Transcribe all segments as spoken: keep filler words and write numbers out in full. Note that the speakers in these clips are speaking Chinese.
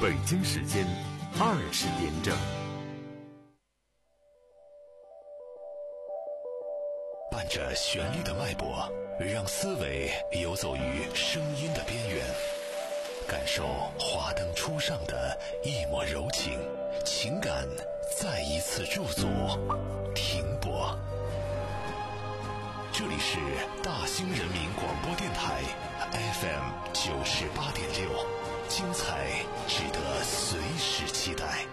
北京时间二十点整。 伴着旋律的脉搏，让思维游走于声音的边缘，感受华灯初上的一抹柔情，情感再一次驻足停泊。这里是大兴人民广播电台 F M 九十八点六，精彩值得随时期待。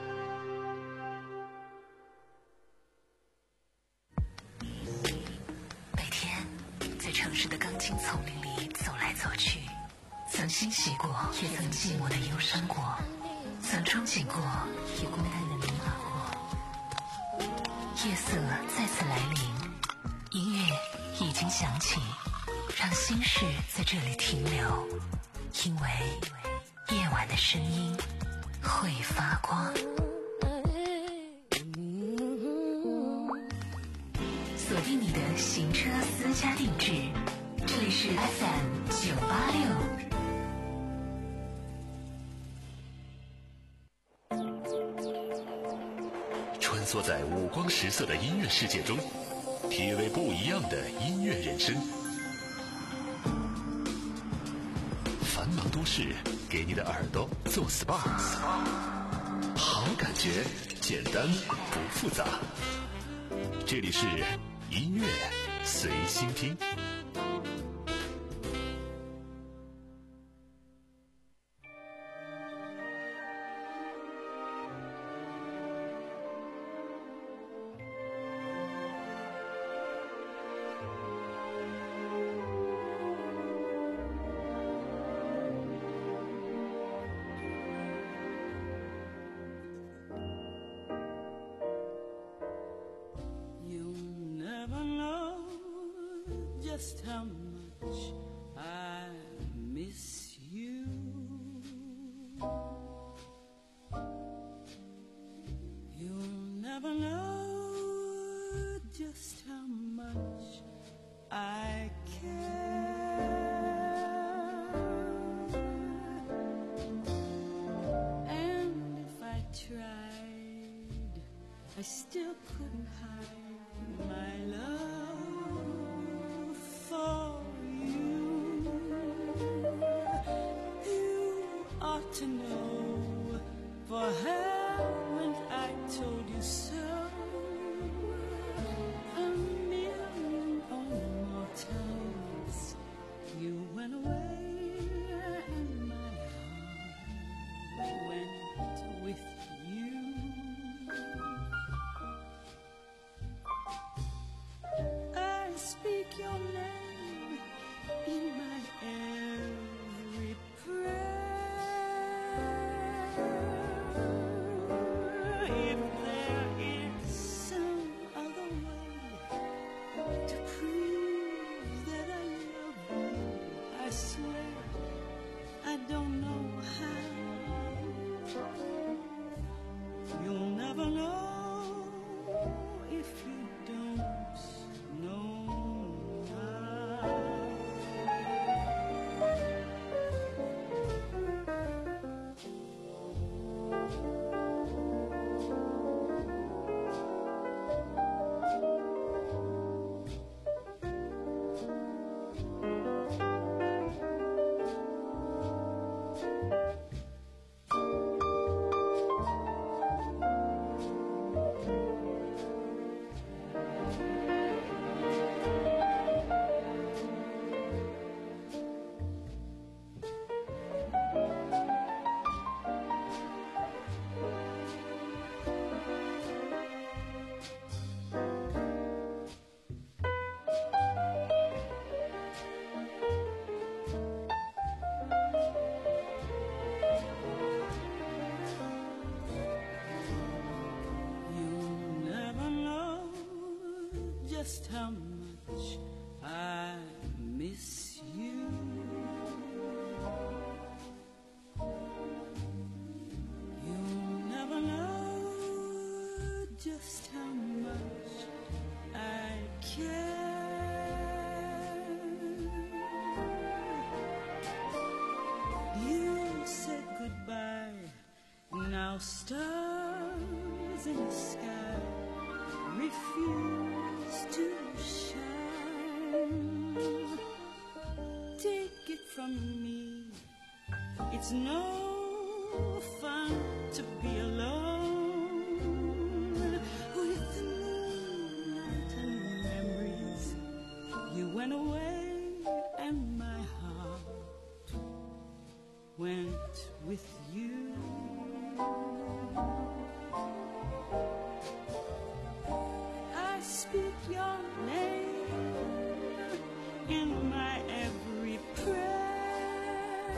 每天在城市的钢筋丛林里走来走去，曾欣喜过，也曾寂寞的忧伤过，曾憧憬过，也孤单的迷茫过。夜色再次来临，音乐已经响起，让心事在这里停留，因为夜晚的声音会发光。锁定你的行车私家定制，这里是 F M 九八六。 穿梭在五光十色的音乐世界中，体味不一样的音乐人生。繁忙都市给你的耳朵做 S P A， 好感觉简单不复杂。这里是音乐随心听。 Just how much I miss you. You'll never know just how much I care. And if I tried, I still couldn't hide my love for you. You ought to know, for haven't I told you so a million or more times? You went away and my heart went with you. I speak your name in my every prayer. stars in the sky refuse to shine. Take it from me, it's no fun to be alone with the moonlight and memories. You went away and my heart went with you. I speak your name in my every prayer.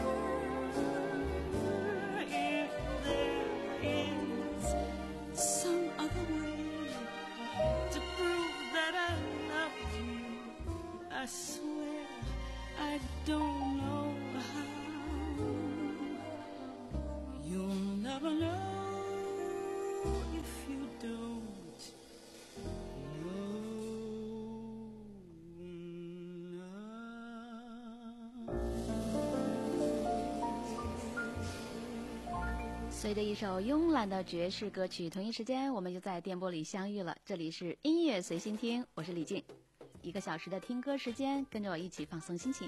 If there is some other way to prove that I love you, I swear I don't know how. You'll never know if you don't know now. 随着一首慵懒的爵士歌曲，同一时间我们就在电波里相遇了。这里是音乐随心听，我是李静。一个小时的听歌时间，跟着我一起放松心情。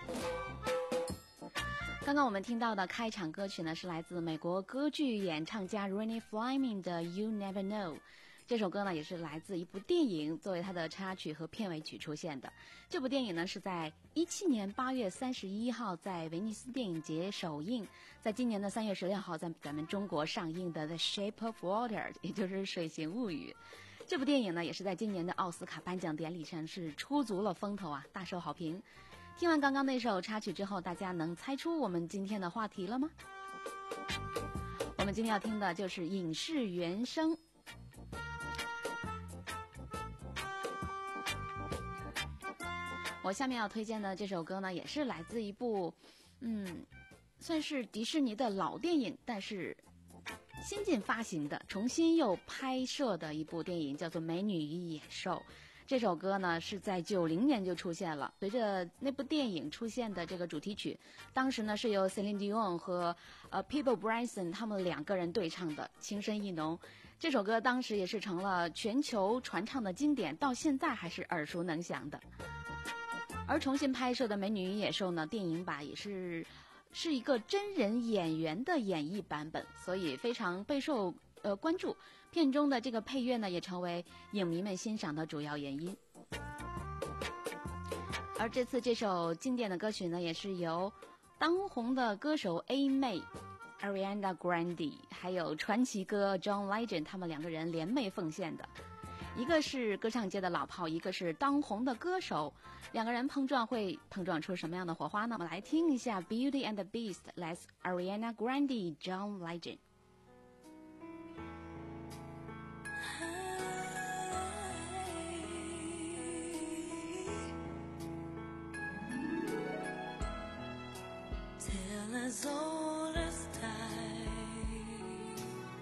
刚刚我们听到的开场歌曲呢，是来自美国歌剧演唱家 Rennie Fleming 的 You Never Know。这首歌呢也是来自一部电影作为它的插曲和片尾曲出现的。这部电影呢是在一七年八月三十一号在威尼斯电影节首映，在今年的三月十六号在咱们中国上映的 The Shape of Water， 也就是水形物语。这部电影呢也是在今年的奥斯卡颁奖典礼上是出足了风头啊，大受好评。听完刚刚那首插曲之后，大家能猜出我们今天的话题了吗？我们今天要听的就是影视原声。我下面要推荐的这首歌呢，也是来自一部嗯，算是迪士尼的老电影，但是新近发行的重新又拍摄的一部电影，叫做《美女与野兽》。这首歌呢是在九零年就出现了，随着那部电影出现的这个主题曲，当时呢是由 Celine Dion 和呃 Peabo Bryson 他们两个人对唱的，情深意浓。这首歌当时也是成了全球传唱的经典，到现在还是耳熟能详的。而重新拍摄的《美女与野兽》呢，电影版也是是一个真人演员的演绎版本，所以非常备受呃关注。片中的这个配乐呢，也成为影迷们欣赏的主要原因。而这次这首经典的歌曲呢，也是由当红的歌手 A 妹 Ariana Grande 还有传奇哥 John Legend 他们两个人联袂奉献的。一个是歌唱界的老炮，一个是当红的歌手，两个人碰撞会碰撞出什么样的火花呢？我们来听一下 Beauty and the Beast 来自 Ariana Grande John Legend。 As old as time,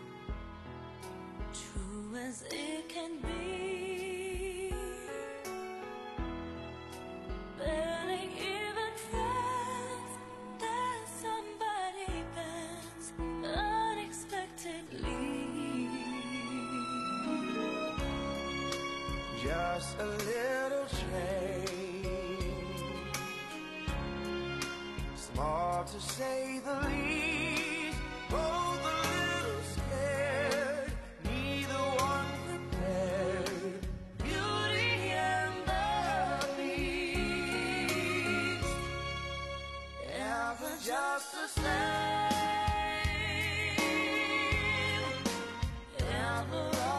true as it can be, barely even friends, that somebody bends unexpectedly. Just a little change, small to say the least, both a little scared, neither one prepared. Beauty and the Beast, ever just the same, ever a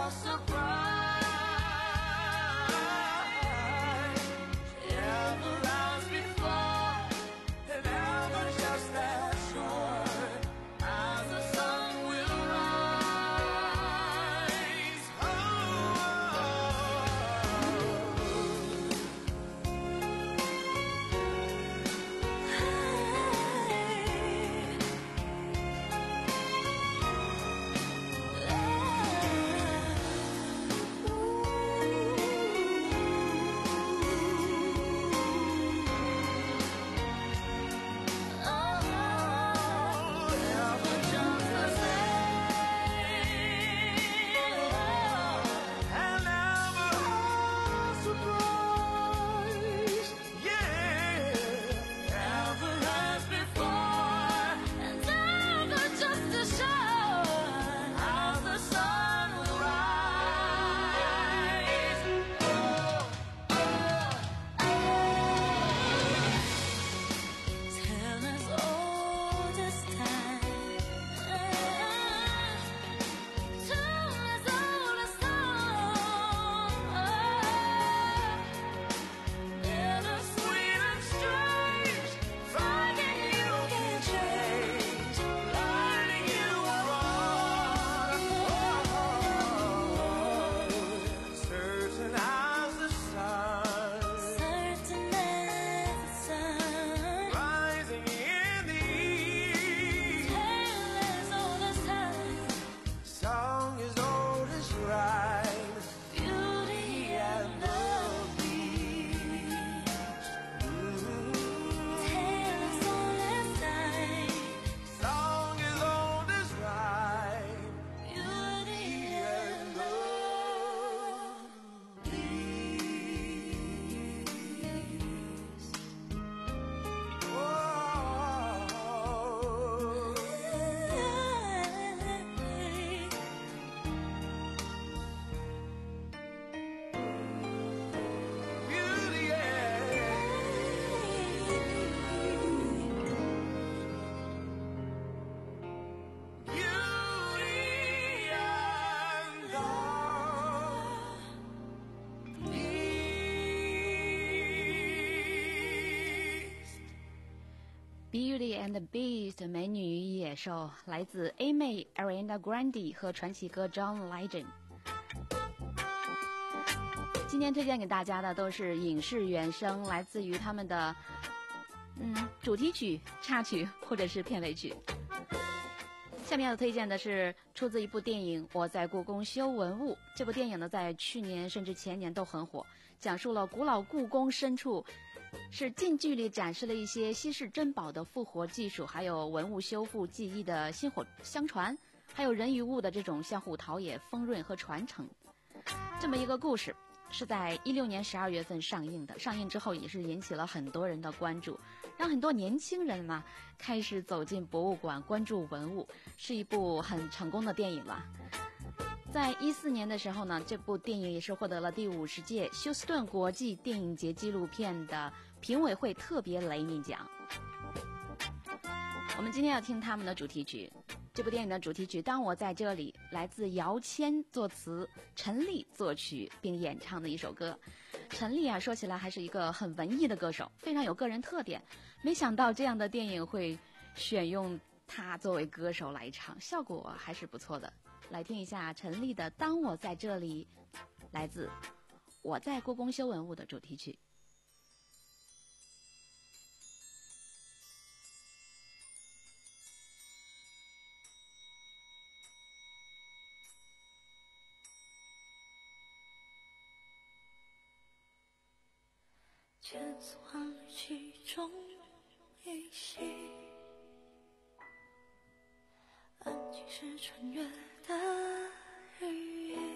surprise, ever as before, and ever just as sure as the sun will rise. Oh, I Beauty and the Beast 美女与野兽，来自 A 妹 Ariana Grande 和传奇哥 John Legend。今天推荐给大家的都是影视原声，来自于他们的嗯主题曲、插曲或者是片尾曲。下面要推荐的是出自一部电影《我在故宫修文物》。这部电影呢，在去年甚至前年都很火，讲述了古老故宫深处是近距离展示了一些稀世珍宝的复活技术，还有文物修复技艺的薪火相传，还有人与物的这种相互陶冶、丰润和传承。这么一个故事是在一六年十二月份上映的，上映之后也是引起了很多人的关注，让很多年轻人呢开始走进博物馆，关注文物，是一部很成功的电影了。在一四年的时候呢，这部电影也是获得了第五十届休斯顿国际电影节纪录片的评委会特别雷尼奖。我们今天要听他们的主题曲，这部电影的主题曲《当我在这里》来自姚谦作词，陈粒作曲并演唱的一首歌。陈粒啊，说起来还是一个很文艺的歌手，非常有个人特点。没想到这样的电影会选用他作为歌手来唱，效果还是不错的。来听一下陈粒的《当我在这里》，来自《我在故宫修文物》的主题曲。 千丝万缕其中一息，安静是穿越的羽翼，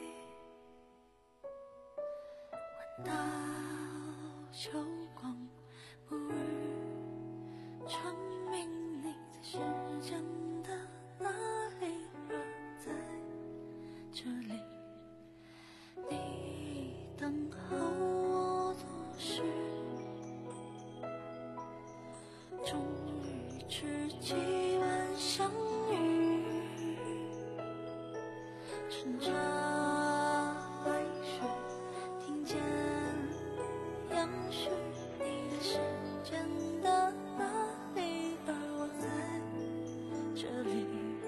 闻到秋光不日，传明你在时间的哪里？若在这里，你等候我多时，终于知几番相遇，趁着泪水听见杨絮，你在时间的哪里？而我在这里，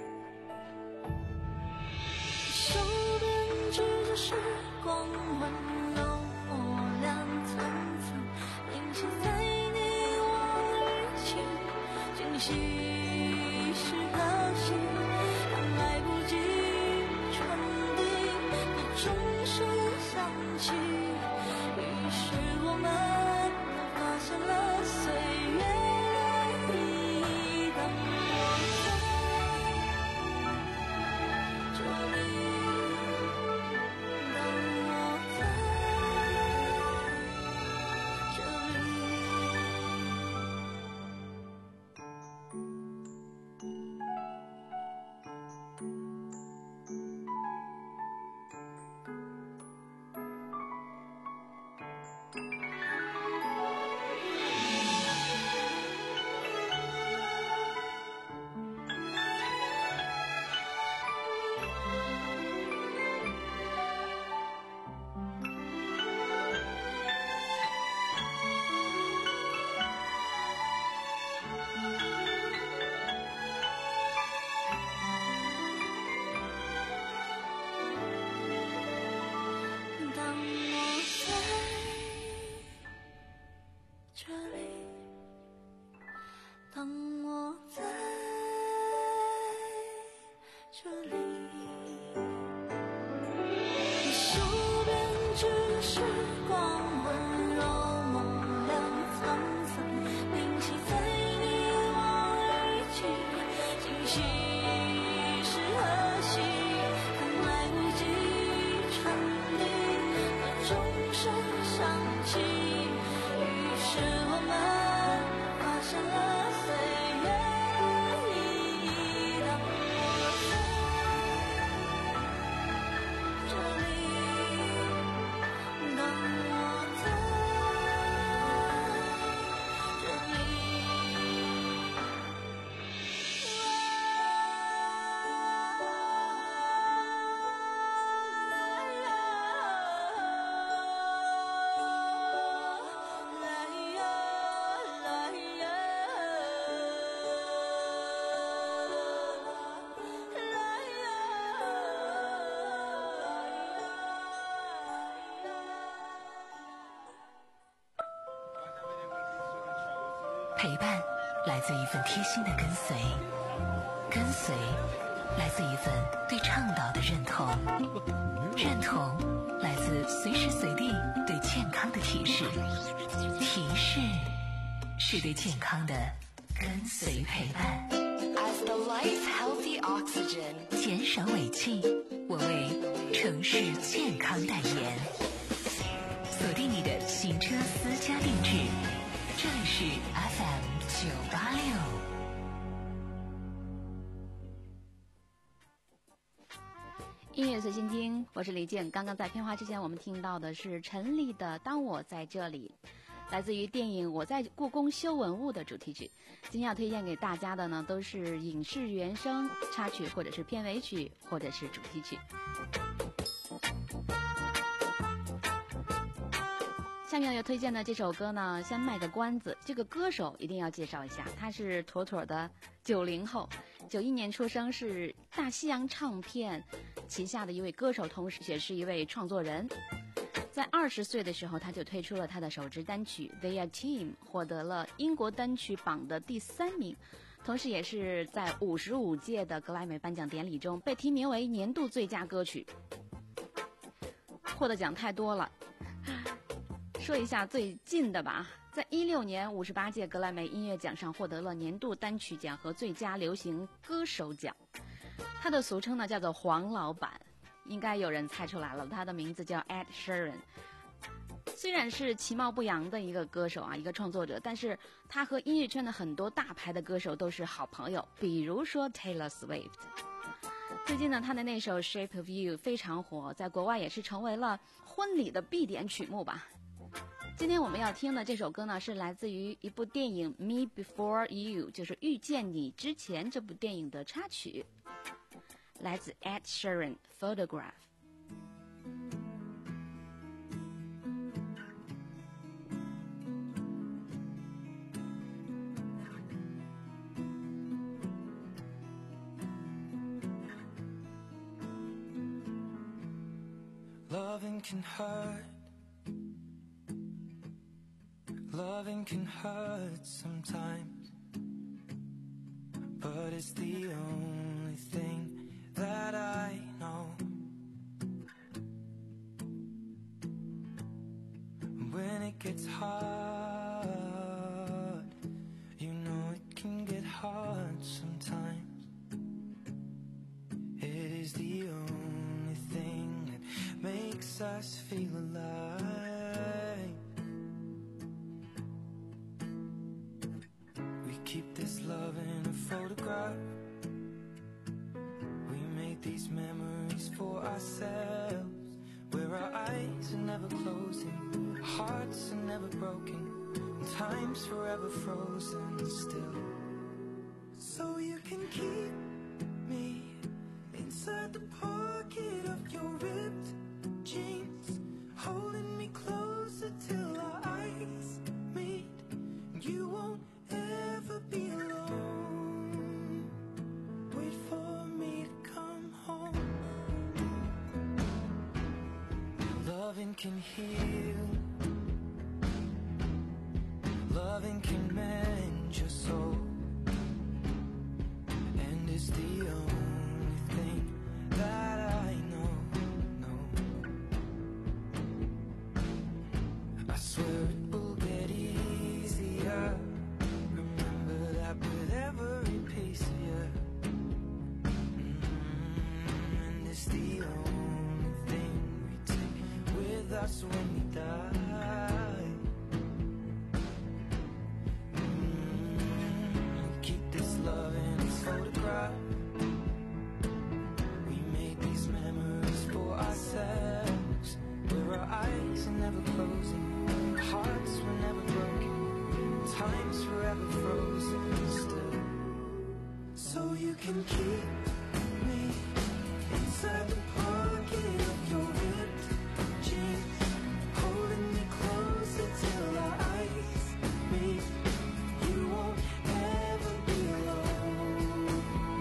手边指着时光温柔磨亮层层，凝结在你我语气，惊喜是何夕？当来不及传递的钟声响起，于是我们都发现了岁月的意义。当我在这里，当我在这里。当我在这里，当我在这里，你手边指着时光温柔梦亮苍苍，凝结在你我语气，惊喜是何夕？当来不及传递的钟声响起，于是我们发现了岁月的意义。当我在这里，当我在这里。 陪伴来自一份贴心的跟随，跟随来自一份对倡导的认同，认同来自随时随地对健康的提示，提示是对健康的跟随陪伴。 As the life healthy oxygen， 减少尾气，我为城市健康代言。锁定你的行车私家定制，这里是 F M 九八六。 音乐随心听，我是李静。刚刚在片花之前，我们听到的是陈粒的《当我在这里》，来自于电影《我在故宫修文物》的主题曲。今天要推荐给大家的呢，都是影视原声插曲，或者是片尾曲，或者是主题曲。下面要推荐的这首歌呢，先卖个关子，这个歌手一定要介绍一下，他是妥妥的九零后，九一年出生，是大西洋唱片旗下的一位歌手，同时也是一位创作人。在二十岁的时候，他就推出了他的首支单曲《They Are Team》，获得了英国单曲榜的第三名，同时也是在五十五届的格莱美颁奖典礼中被提名为年度最佳歌曲。获得奖太多了，说一下最近的吧。在一六年五十八届格莱美音乐奖上获得了年度单曲奖和最佳流行歌手奖。他的俗称呢叫做黄老板，应该有人猜出来了，他的名字叫 Ed Sheeran。 虽然是其貌不扬的一个歌手啊，一个创作者，但是他和音乐圈的很多大牌的歌手都是好朋友，比如说 Taylor Swift。 最近呢，他的那首 Shape of You 非常火，在国外也是成为了婚礼的必点曲目吧。今天我们要听的这首歌呢，是来自于一部电影 Me Before You， 就是遇见你之前这部电影的插曲，来自 Ed Sheeran Photograph。 Loving can hurt, loving can hurt sometimes, but it's the only thing that I know. When it gets hard, you know it can get hard sometimes. It is the only thing that makes us feel alive. We keep this love in a photograph. We made these memories for ourselves, where our eyes are never closing, hearts are never broken, and time's forever frozen still. So you can keep me inside the pocket of your ripped jeans, holding me closer till our eyes meet. You won't ever be alone. Wait for me to come home. Loving can heal, loving can mend your soul, and it's the only thing that I know, no. I swear it will get easier. Remember that with every piece of you. Mm, and it's the only thing we take with us when we die. Mm, keep this love in its photograph. We made these memories for ourselves, where our eyes are never closing, hearts were never broken, time's forever frozen still. So you can keep me inside the pocket of your ripped jeans, holding me closer till our eyes meet. You won't ever be alone.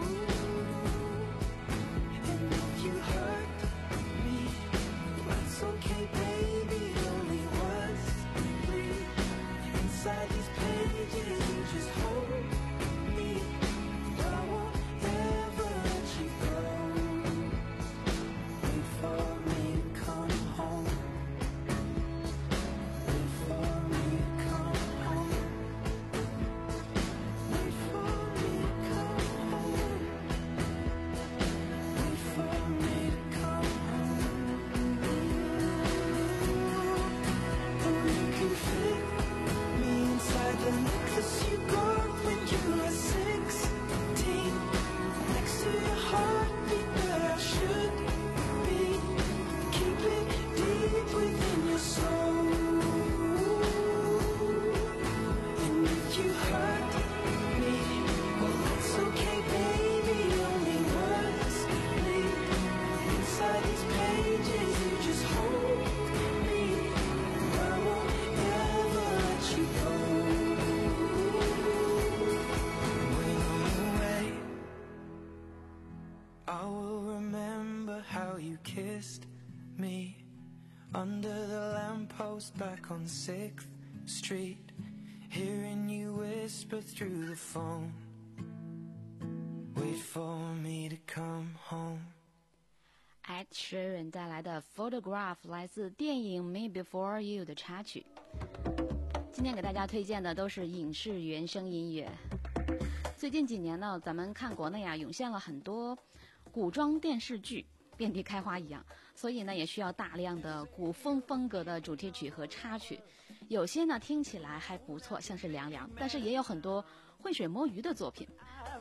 And if you hurt me, that's okay, baby. Only once, please. Inside these pages, you just kissed me under the lamppost back on sixth street, hearing you whisper through the phone, wait for me to come home. Ed Sheeran 带来的 Photograph 来自电影 Me Before You 的插曲。今天给大家推荐的都是影视原声音乐。最近几年呢，咱们看国内啊涌现了很多古装电视剧，遍地开花一样，所以呢也需要大量的古风风格的主题曲和插曲。有些呢听起来还不错，像是凉凉，但是也有很多浑水摸鱼的作品。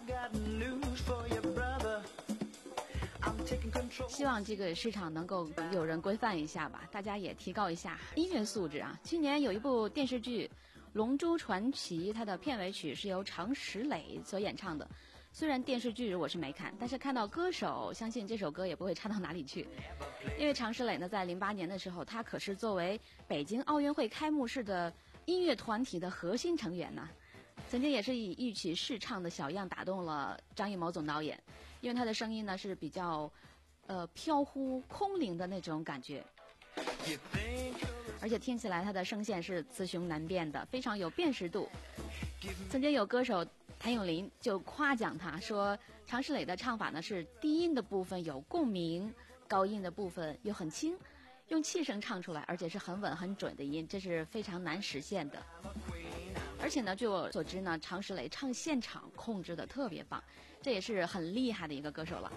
希望这个市场能够有人规范一下吧，大家也提高一下音乐素质啊。去年有一部电视剧《龙珠传奇》，它的片尾曲是由常石磊所演唱的。虽然电视剧我是没看，但是看到歌手，相信这首歌也不会差到哪里去。因为常石磊呢，在零八年的时候，他可是作为北京奥运会开幕式的音乐团体的核心成员呢。曾经也是以一曲试唱的小样打动了张艺谋总导演，因为他的声音呢是比较呃飘忽空灵的那种感觉，而且听起来他的声线是雌雄难辨的，非常有辨识度。曾经有歌手谭咏麟就夸奖他说，常石磊的唱法呢是低音的部分有共鸣，高音的部分又很轻，用气声唱出来，而且是很稳很准的音，这是非常难实现的。而且呢，据我所知呢，常石磊唱现场控制的特别棒，这也是很厉害的一个歌手了。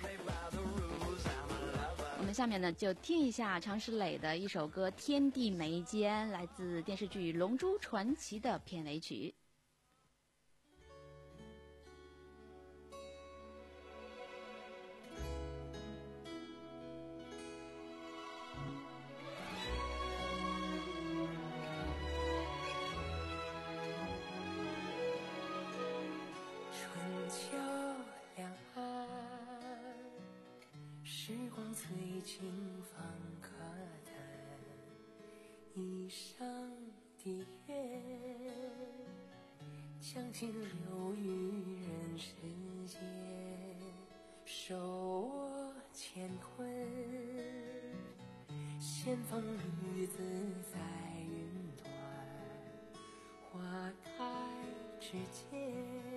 我们下面呢就听一下常石磊的一首歌《天地眉间》，来自电视剧《龙珠传奇》的片尾曲。 最近放客谈，一生的月，将心留于人世间，手握乾坤，仙风女子在云端，花开之间，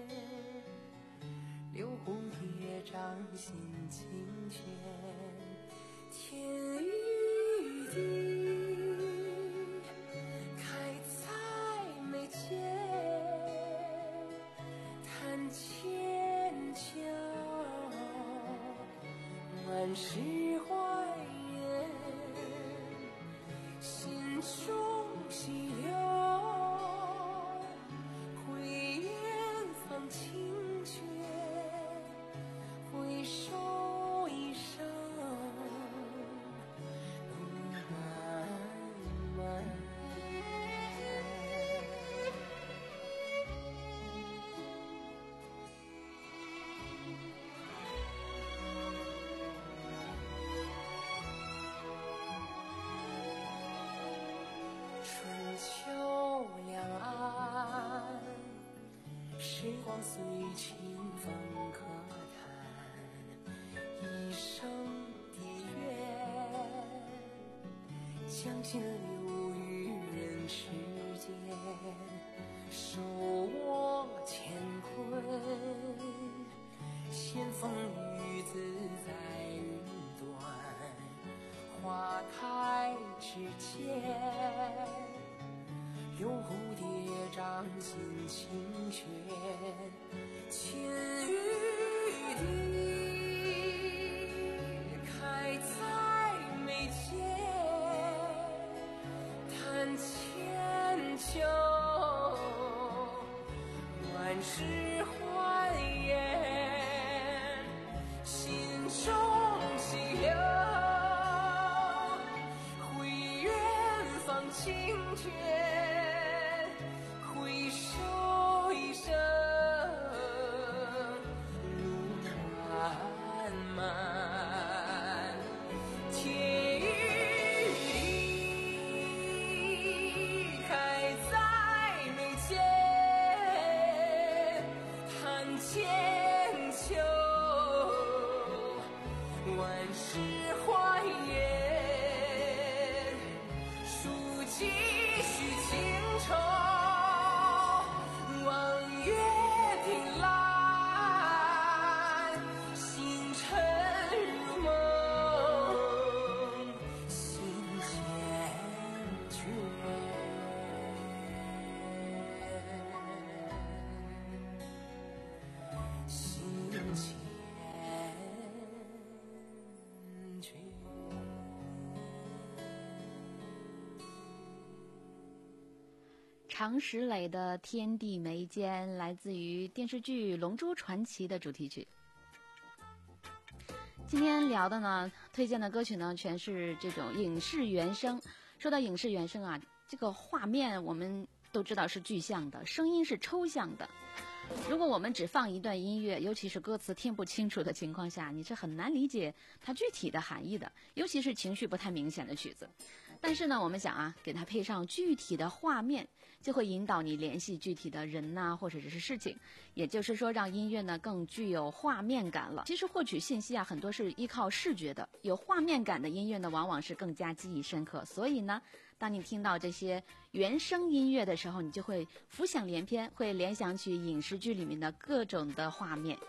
留蝴蝶掌心清泉。天与地开在眉间，谈千秋，满是怀念，心中细流，回远方清泉，回首一生。时光随清风可叹，一生的缘，将心留于人世间，手握乾坤，仙风女子在云端，花开之间，有蝴蝶掌心清泉，天与地开在眉间，谈千秋，万事欢颜，心中细流，回远方清泉，回首一生，路漫漫，天与地开在眉间，谈千秋，万事欢星辰望月平来，星辰如梦，心缱绻。心缱绻。 常石磊的《天地眉间》来自于电视剧《龙珠传奇》的主题曲。今天聊的呢，推荐的歌曲呢，全是这种影视原声。说到影视原声啊，这个画面我们都知道是具象的，声音是抽象的。如果我们只放一段音乐，尤其是歌词听不清楚的情况下，你是很难理解它具体的含义的，尤其是情绪不太明显的曲子。但是呢，我们想啊，给它配上具体的画面，就会引导你联系具体的人呐、啊，或者是事情。也就是说，让音乐呢更具有画面感了。其实获取信息啊，很多是依靠视觉的，有画面感的音乐呢，往往是更加记忆深刻。所以呢，当你听到这些原声音乐的时候，你就会浮想联翩，会联想起影视剧里面的各种的画面。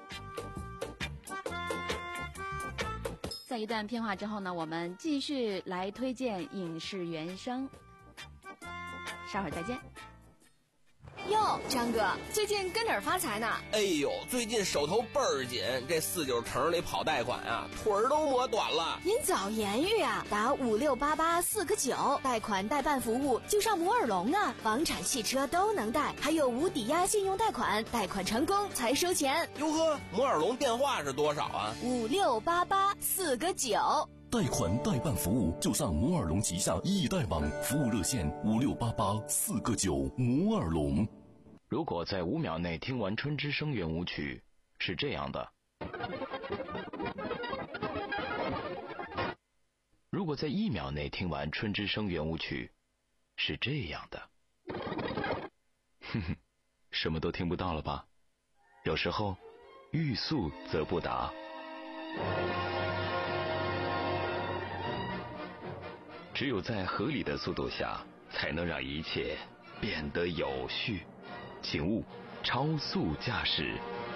在一段片花之后呢，我们继续来推荐影视原声。稍会儿再见。 哟，张哥，最近跟哪儿发财呢？ 哎呦，最近手头倍儿紧，这四九城里跑贷款啊，腿儿都磨短了。 您早言语啊，打五六八八四个九，贷款代办服务就上摩尔龙啊，房产汽车都能贷，还有无抵押信用贷款，贷款成功才收钱。 哟呵，摩尔龙电话是多少啊？ 五六八八四个九。 贷款代办服务就上摩尔龙旗下易贷网，服务热线五六八八四个九。摩尔龙。 如果在五秒内听完《春之声》圆舞曲，是这样的；如果在一秒内听完《春之声》圆舞曲，是这样的。哼哼，什么都听不到了吧？有时候，欲速则不达。只有在合理的速度下，才能让一切变得有序。请勿超速驾驶。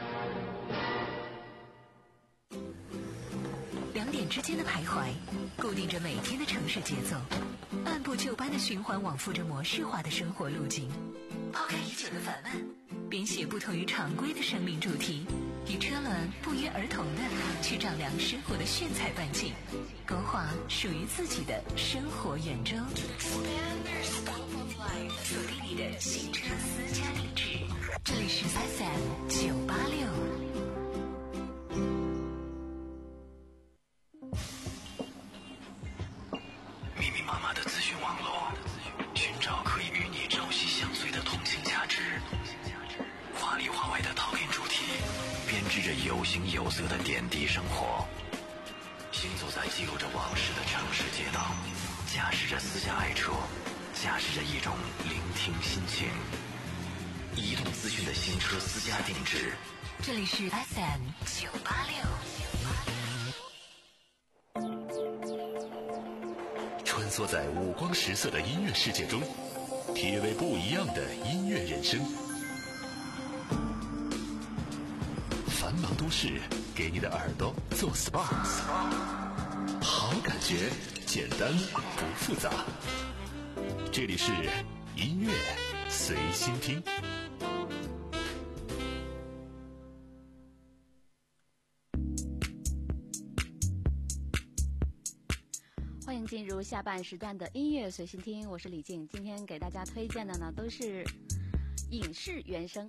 两点之间的徘徊，固定着每天的城市节奏，按部就班的循环往复着模式化的生活路径。抛开已久的烦闷，编写不同于常规的生命主题，与车轮不约而同的去丈量生活的炫彩半径，勾画属于自己的生活圆周。锁定你的行车私家地址，这里是 F M 九八六。 密密麻麻的资讯网络，寻找可以与你朝夕相随的同情价值。华里华外的陶片主题，编织着有形有色的点滴生活。行走在记录着往事的城市街道，驾驶着私家爱车，驾驶着一种聆听心情。移动资讯的新车私家定制， 这里是 F M 九八六。 穿梭在五光十色的音乐世界中，体味不一样的音乐人生。繁忙都市给你的耳朵做 S P A， 好感觉，简单不复杂。这里是音乐随心听。 欢迎进入下半时段的音乐随心听，我是李静。今天给大家推荐的呢都是影视原声。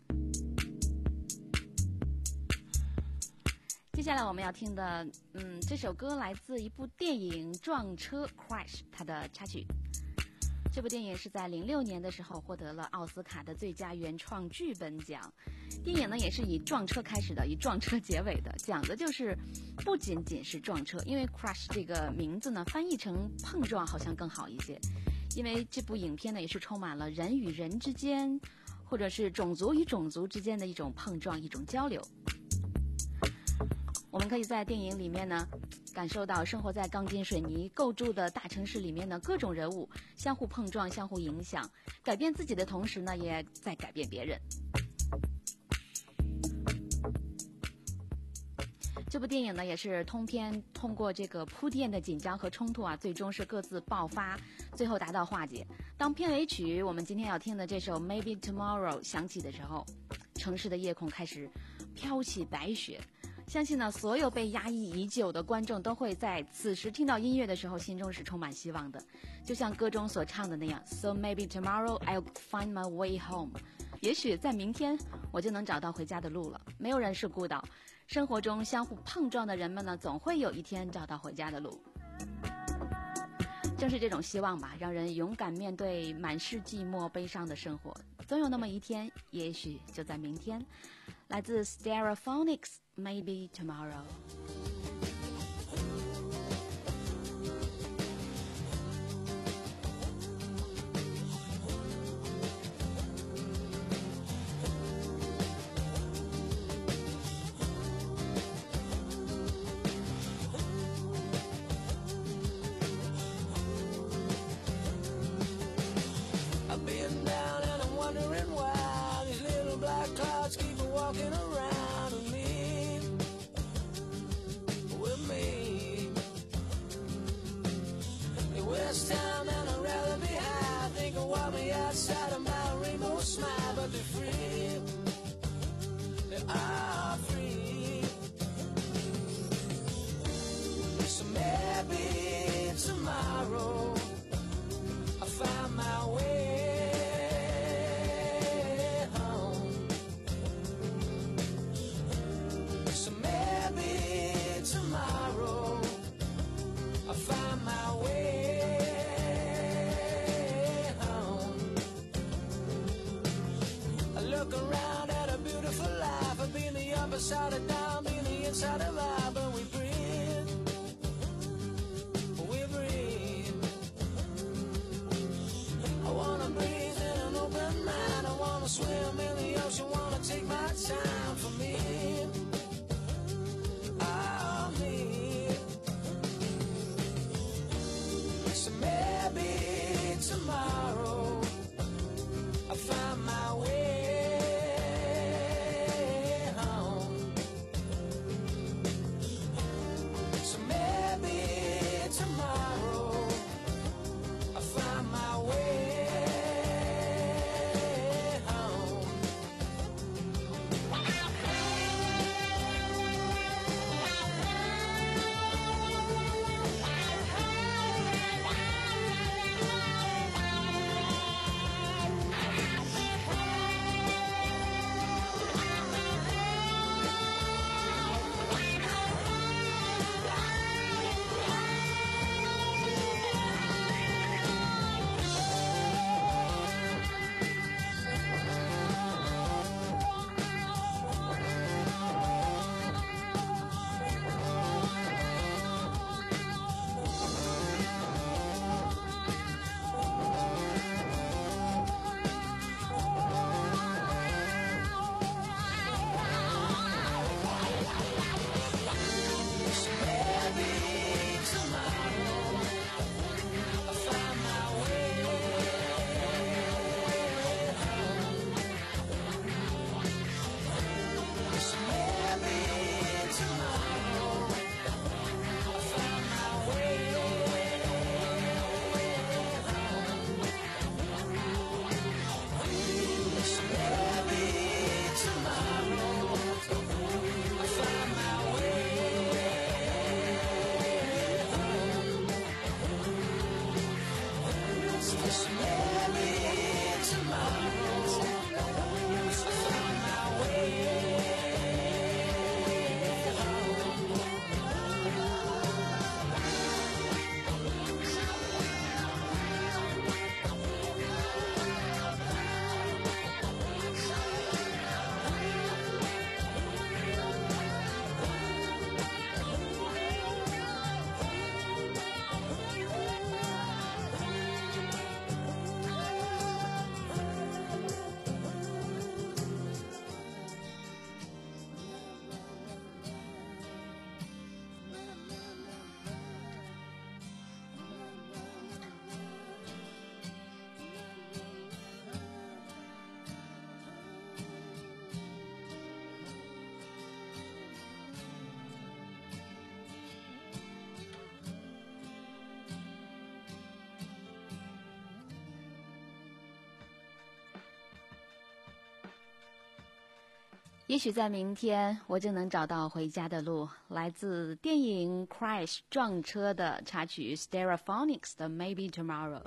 接下来我们要听的，嗯，这首歌来自一部电影《撞车 Crash》，它的插曲。这部电影是在零六年的时候获得了奥斯卡的最佳原创剧本奖。电影呢也是以撞车开始的，以撞车结尾的，讲的就是不仅仅是撞车，因为 Crash 这个名字呢翻译成碰撞好像更好一些。因为这部影片呢也是充满了人与人之间，或者是种族与种族之间的一种碰撞，一种交流。我们可以在电影里面呢感受到生活在钢筋水泥构筑的大城市里面呢，各种人物相互碰撞、相互影响，改变自己的同时呢，也在改变别人。这部电影呢，也是通篇通过这个铺垫的紧张和冲突啊，最终是各自爆发，最后达到化解。当片尾曲我们今天要听的这首 Maybe Tomorrow 响起的时候，城市的夜空开始飘起白雪。相信呢，所有被压抑已久的观众都会在此时听到音乐的时候，心中是充满希望的。就像歌中所唱的那样 ，So maybe tomorrow I'll find my way home。也许在明天，我就能找到回家的路了。没有人是孤岛，生活中相互碰撞的人们呢，总会有一天找到回家的路。正是这种希望吧，让人勇敢面对满是寂寞悲伤的生活。总有那么一天，也许就在明天。来自 Stereophonics Maybe Tomorrow。 Side of down, be the inside of life, but we breathe, we breathe. I wanna breathe in an open mind. I wanna swim in the ocean, wanna take my time for me. Oh, me. So maybe tomorrow I'll find my way. 也许在明天我就能找到回家的路。来自电影《Crash》撞车的插曲 Stereophonics 的 Maybe Tomorrow。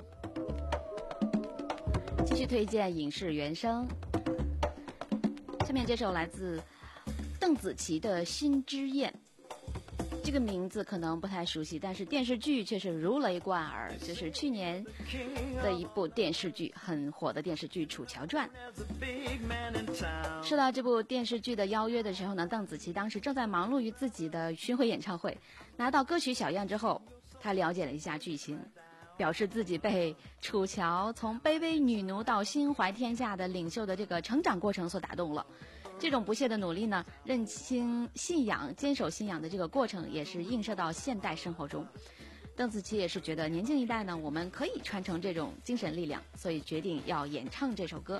继续推荐影视原声，下面这首来自邓紫棋的《心之焰》。这个名字可能不太熟悉，但是电视剧却是如雷贯耳，就是去年的一部电视剧，很火的电视剧《楚乔传》。收到这部电视剧的邀约的时候呢，邓紫棋当时正在忙碌于自己的巡回演唱会。拿到歌曲小样之后，她了解了一下剧情，表示自己被楚乔从卑微女奴到心怀天下的领袖的这个成长过程所打动了。这种不懈的努力呢，认清信仰、坚守信仰的这个过程，也是映射到现代生活中。邓紫棋也是觉得年轻一代呢，我们可以传承这种精神力量，所以决定要演唱这首歌。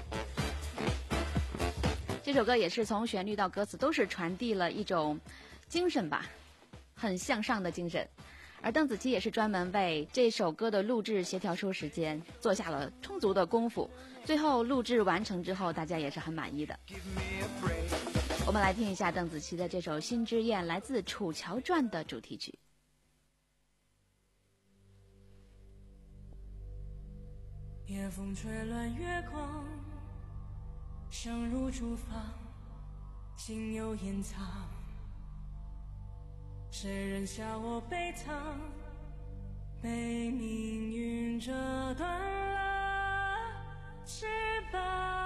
这首歌也是从旋律到歌词都是传递了一种精神吧，很向上的精神。而邓紫棋也是专门为这首歌的录制协调出时间，做下了充足的功夫。最后录制完成之后，大家也是很满意的。我们来听一下邓紫棋的这首《心之焰》，来自《楚乔传》的主题曲。 夜风吹乱月光，声如厨房，心有隐藏。谁人笑我悲怆，被命运折断了翅膀。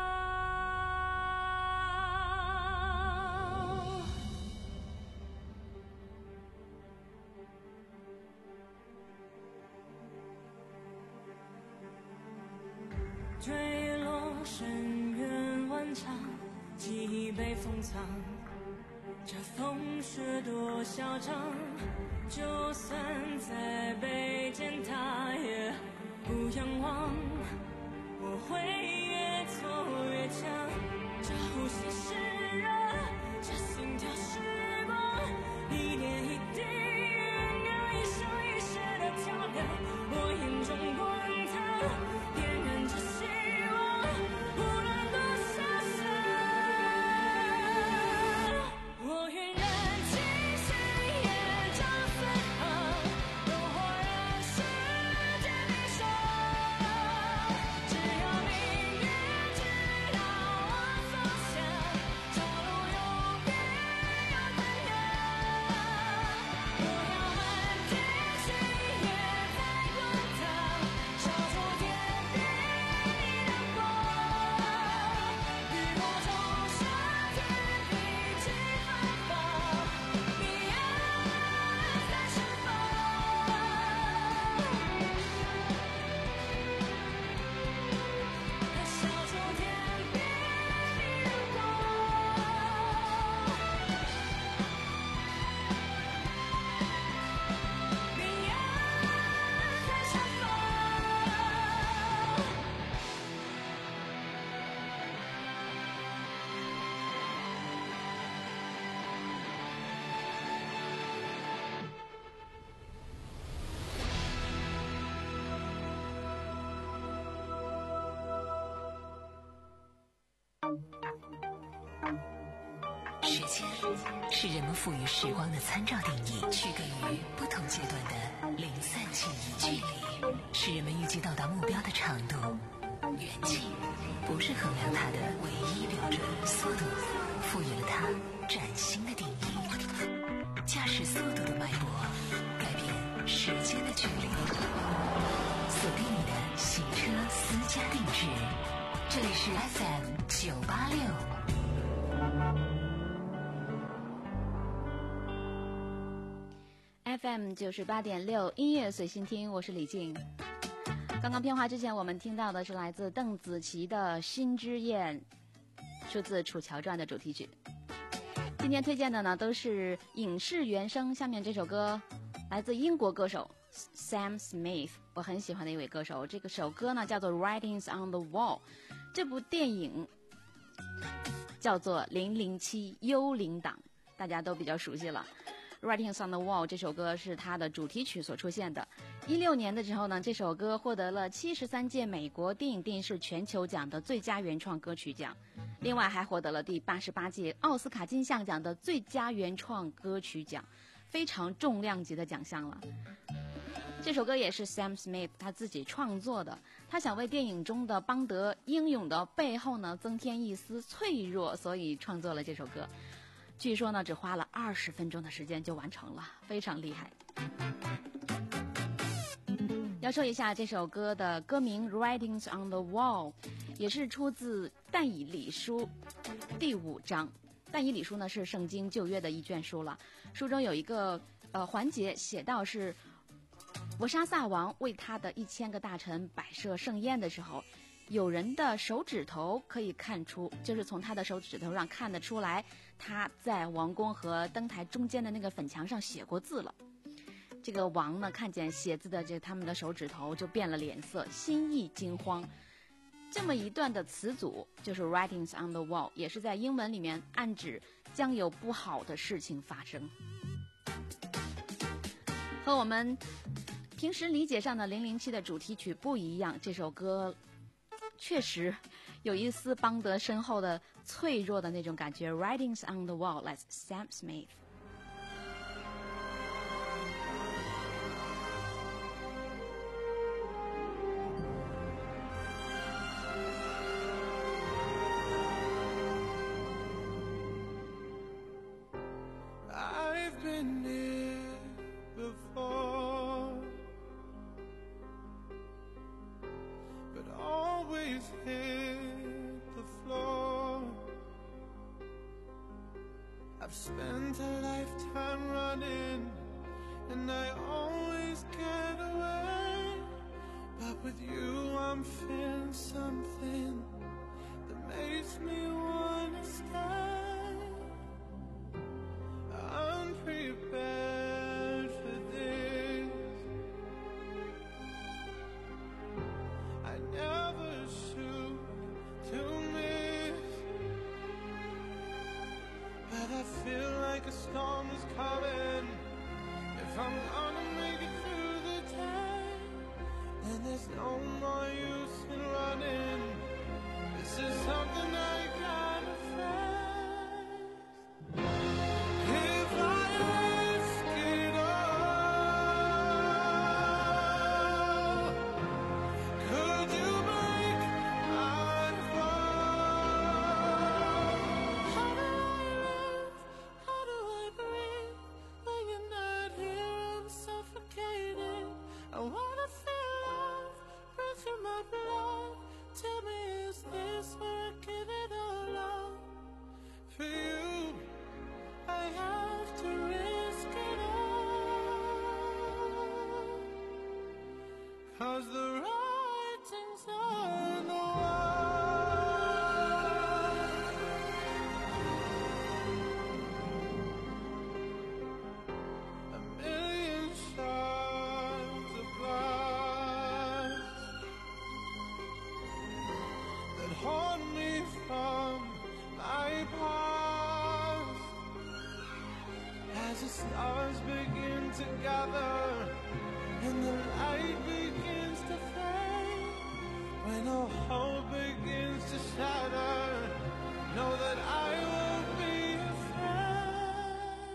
坠落深渊万丈，记忆被封藏。这风雪多嚣张，就算再被践踏也不仰望。我会越挫越强，这呼吸是热，这心跳是光，一点一滴酝酿，一生一世的漂亮。我眼中滚烫，点燃着希望，无论多潇洒。我愿燃尽誓言这飞航，诱惑让世界迷失。只要命运知道我方向，朝路有别有怎样？我要漫天星月在滚烫，烧出天边一亮光。雨过中夏天一起芬芳，彼岸在盛放。烧出天边一亮光，彼岸在盛放。 时间是人们赋予时光的参照定义，区隔于不同阶段的零散记忆。距离是人们预计到达目标的长度，远近不是衡量它的唯一标准。速度赋予了它崭新的定义，驾驶速度的脉搏，改变时间的距离。锁定你的行车私家定制，这里是 F M 九八六。 F M 九十八点六音乐随心听，我是李静。刚刚片花之前，我们听到的是来自邓紫棋的《心之焰》，出自《楚乔传》的主题曲。今天推荐的呢都是影视原声，下面这首歌来自英国歌手 Sam Smith， 我很喜欢的一位歌手。这个首歌呢叫做《Writings on the Wall》，这部电影叫做《零零七幽灵党》，大家都比较熟悉了。Writings on the Wall 这首歌是它的主题曲所出现的。一六年的时候呢，这首歌获得了七十三届美国电影电视全球奖的最佳原创歌曲奖。 另外还获得了第八十八届奥斯卡金像奖的最佳原创歌曲奖，非常重量级的奖项了。这首歌也是 Sam Smith 他自己创作的，他想为电影中的邦德英勇的背后呢增添一丝脆弱，所以创作了这首歌。据说呢只花了二十分钟的时间就完成了，非常厉害。要说一下这首歌的歌名 Writings on the Wall， 也是出自但以理书第五章。但以理书呢是圣经旧约的一卷书了，书中有一个呃环节写到是伯沙撒王为他的一千个大臣摆设盛宴的时候，有人的手指头可以看出，就是从他的手指头上看得出来，他在王宫和灯台中间的那个粉墙上写过字了。这个王呢看见写字的这他们的手指头就变了脸色，心意惊慌。这么一段的词组就是 Writings on the Wall， 也是在英文里面暗指将有不好的事情发生。和我们平时理解上的零零七的主题曲不一样，这首歌确实有一丝邦德身后的脆弱的那种感觉。 Writings on the Wall like Sam Smith。 I've been here before, but always hit the floor. I've spent a lifetime running, and I always get away. But with you I'm feeling something that makes me wanna stay. I'm prepared for this. I never shoot to miss, but I feel like a storm is coming. If I'm gonna make it through the day, then there's no more use in running. This is something I gotta face. If I risk it all, could you break my fall? How do I live? How do I breathe? When you're not here, I'm suffocating. I wanna feel love run through my blood. Tell me, is this where I give it all up? For you, I have to risk it all, 'cause the writing's on the wall. A million shards of glass that haunt me from my past. As the stars begin to gather and the light begins to fade, when all hope begins to shatter, know that I won't be afraid.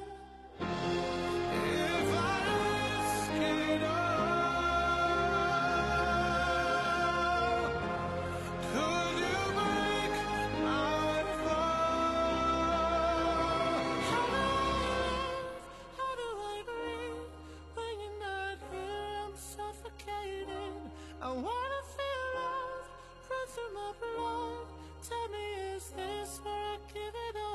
If I risk it all, could you break my fall? How do I live? How do I breathe? When you're not here, I'm suffocating. I wanna feel love run through my blood. Tell me, is this where I give it all?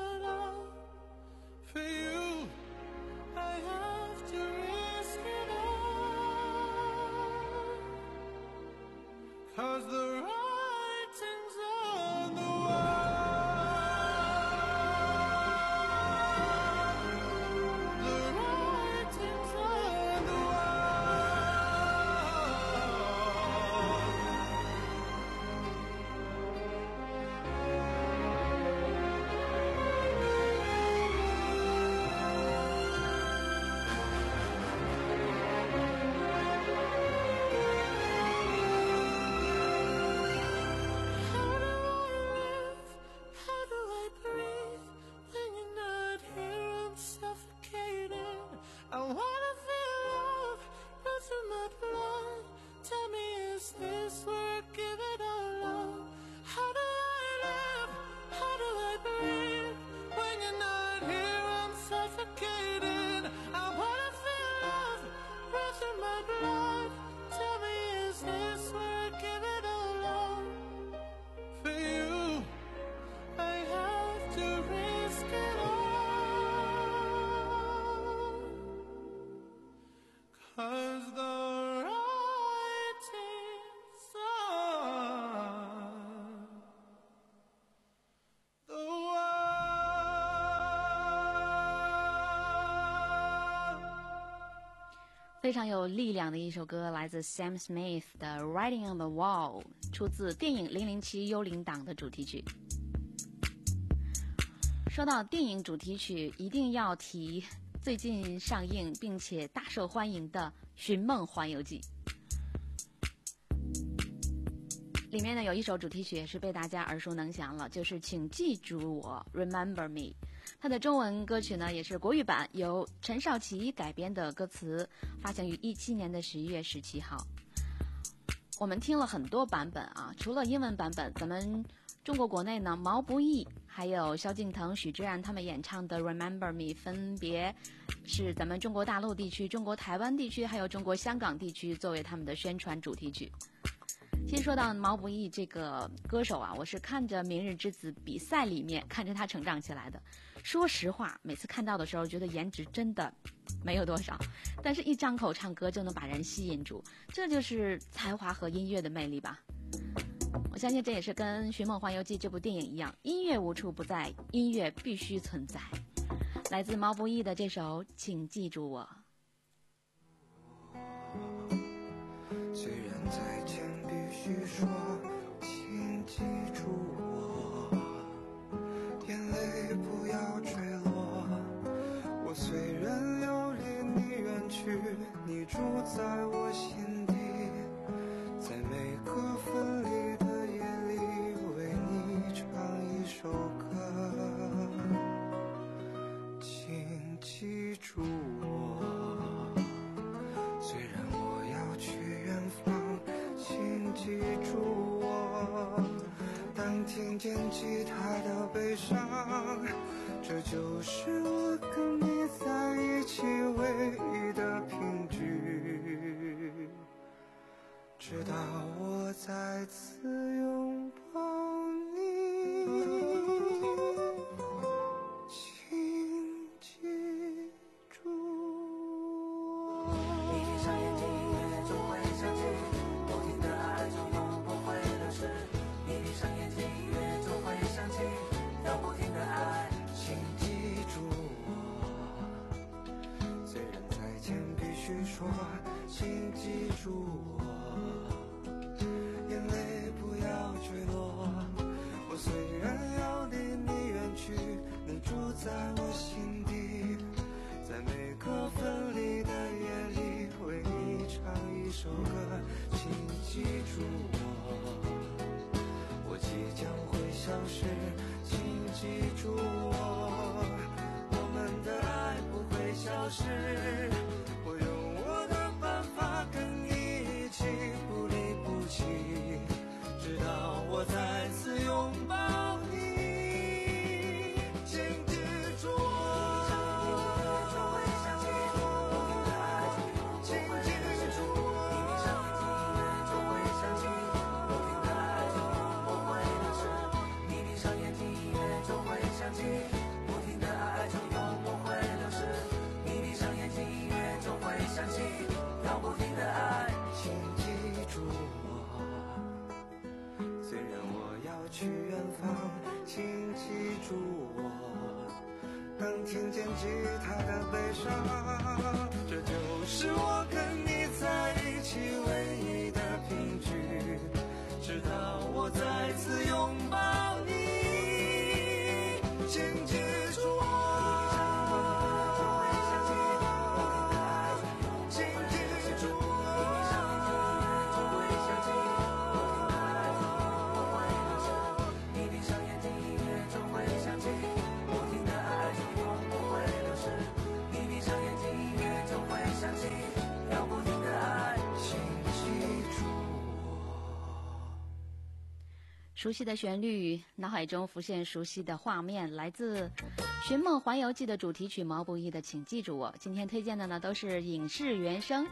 非常有力量的一首歌，来自 Sam Smith 的 Writing on the Wall， 出自电影零零七幽灵党的主题曲。说到电影主题曲，一定要提最近上映并且大受欢迎的《寻梦环游记》。里面呢有一首主题曲也是被大家耳熟能详了，就是请记住我 Remember Me。 它的中文歌曲呢也是国语版，由陈少琪改编的歌词，发行于一七年的十一月十七号。我们听了很多版本啊，除了英文版本，咱们中国国内呢毛不易还有萧敬腾、许志安他们演唱的 Remember Me 分别是咱们中国大陆地区、中国台湾地区还有中国香港地区作为他们的宣传主题曲。先说到毛不易这个歌手啊，我是看着明日之子比赛里面看着他成长起来的。说实话，每次看到的时候觉得颜值真的没有多少，但是一张口唱歌就能把人吸引住，这就是才华和音乐的魅力吧。我相信这也是跟《寻梦环游记》这部电影一样，音乐无处不在，音乐必须存在。来自毛不易的这首《请记住我》。 虽然再见必须说，请记住我，眼泪不要坠落。我虽然要离你远去，你住在我心底，在每个分离的夜里，为你唱一首歌，请记住我。虽然我要去远方，请记住我。当听见吉他的悲伤，这就是我跟你在一起唯一的凭据。直到我再次拥抱你，请记住我。 你闭上眼睛，音乐就会响起，不停的爱就永不会流失。你闭上眼睛，音乐就会响起，要不停的爱， 请记住我。虽然再见必须说，请记住我。眼泪不要坠落。我虽然要离你远去，你住在我心底，在每个分离的夜里，为你唱一首歌，请记住我。我即将会消失，请记住我。我们的爱不会消失，我用我的办法跟你一起不离不弃，直到我再次拥抱你，请记住我。去远方，请记住我。当听见吉他的悲伤，这就是我跟你在一起唯一的凭据。直到我再次拥抱你，请记住我。 熟悉的旋律，脑海中浮现熟悉的画面，来自《寻梦环游记》的主题曲毛不易的《请记住我》。今天推荐的呢都是影视原声。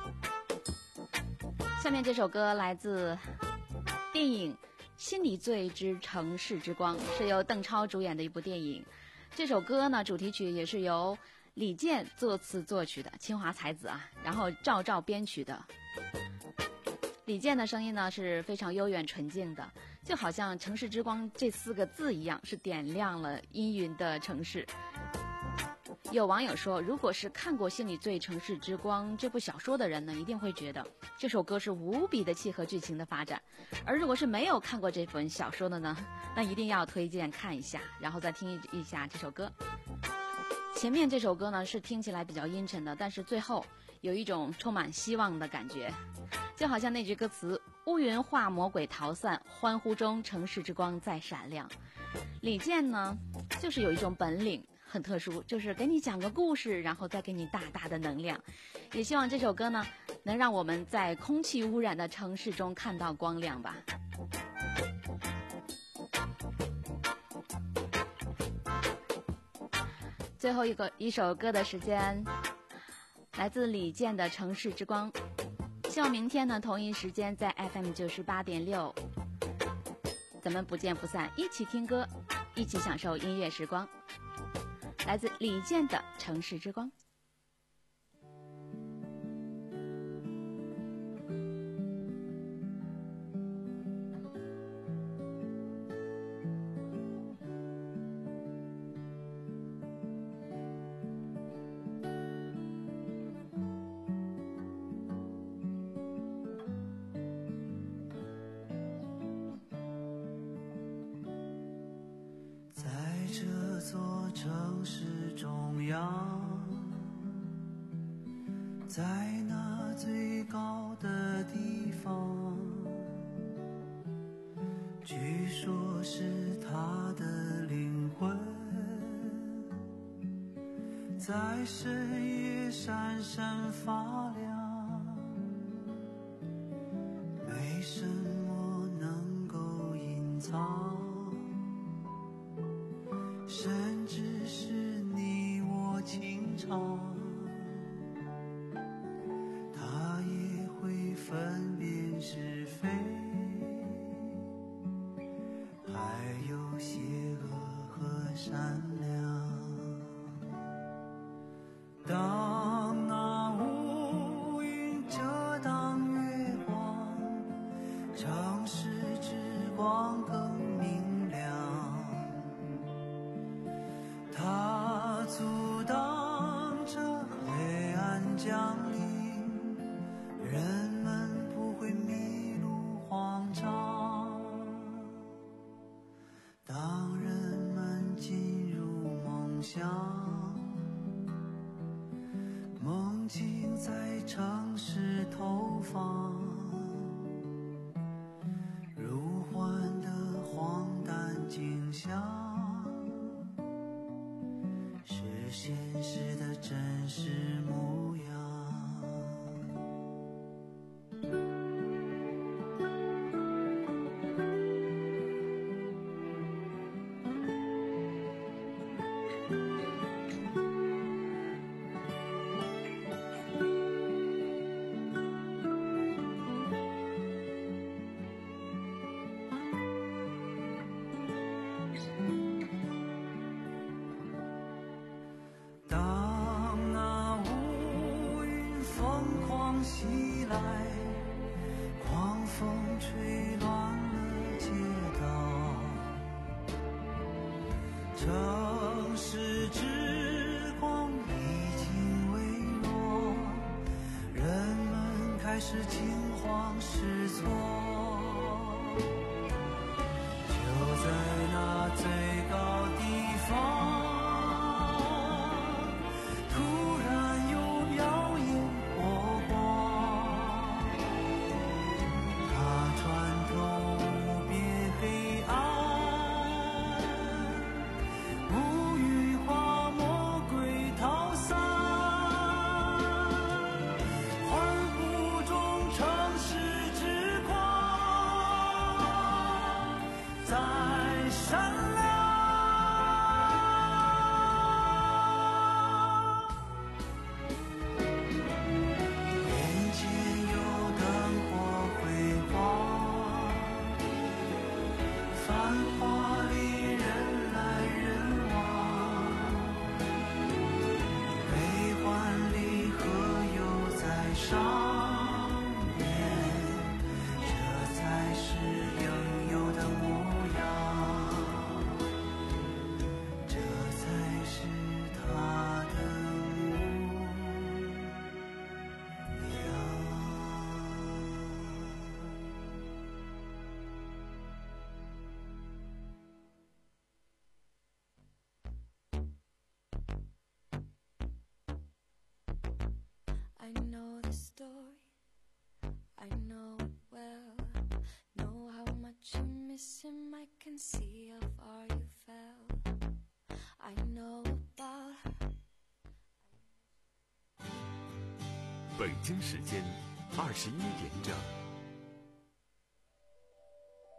下面这首歌来自电影《心理罪之城市之光》，是由邓超主演的一部电影。这首歌呢主题曲也是由李健作词作曲的，清华才子啊，然后赵照编曲的。李健的声音呢是非常悠远纯净的，就好像城市之光这四个字一样，是点亮了阴云的城市。 有网友说，如果是看过《心理罪城市之光》这部小说的人呢，一定会觉得这首歌是无比的契合剧情的发展。而如果是没有看过这本小说的呢，那一定要推荐看一下，然后再听一下这首歌。前面这首歌呢是听起来比较阴沉的，但是最后有一种充满希望的感觉，就好像那句歌词：乌云化魔鬼逃散，欢呼中城市之光在闪亮。李健呢就是有一种本领很特殊，就是给你讲个故事，然后再给你大大的能量。也希望这首歌呢能让我们在空气污染的城市中看到光亮吧。最后一个一首歌的时间，来自李健的《城市之光》。希望明天呢同一时间在 F M 九十八点六，咱们不见不散，一起听歌，一起享受音乐时光。来自李健的《城市之光》。 在那最高的地方，据说是他的灵魂在深夜闪闪发亮，没什么能够隐藏，甚至是你我情长，分辨是非，还有邪恶和善良。当那乌云遮挡月光，城市之光更明亮，它阻挡着黑暗降临，人迷路慌张。当人们进入梦乡，梦境在城市投放，如幻的荒诞景象，是现实的真实模样。袭来，狂风吹乱了街道，城市之光已经微弱，人们开始惊慌失措。就在那最高地方， story. I know well, know how much you miss him. I can see how far you fell. I know about. 北京时间二十一点整。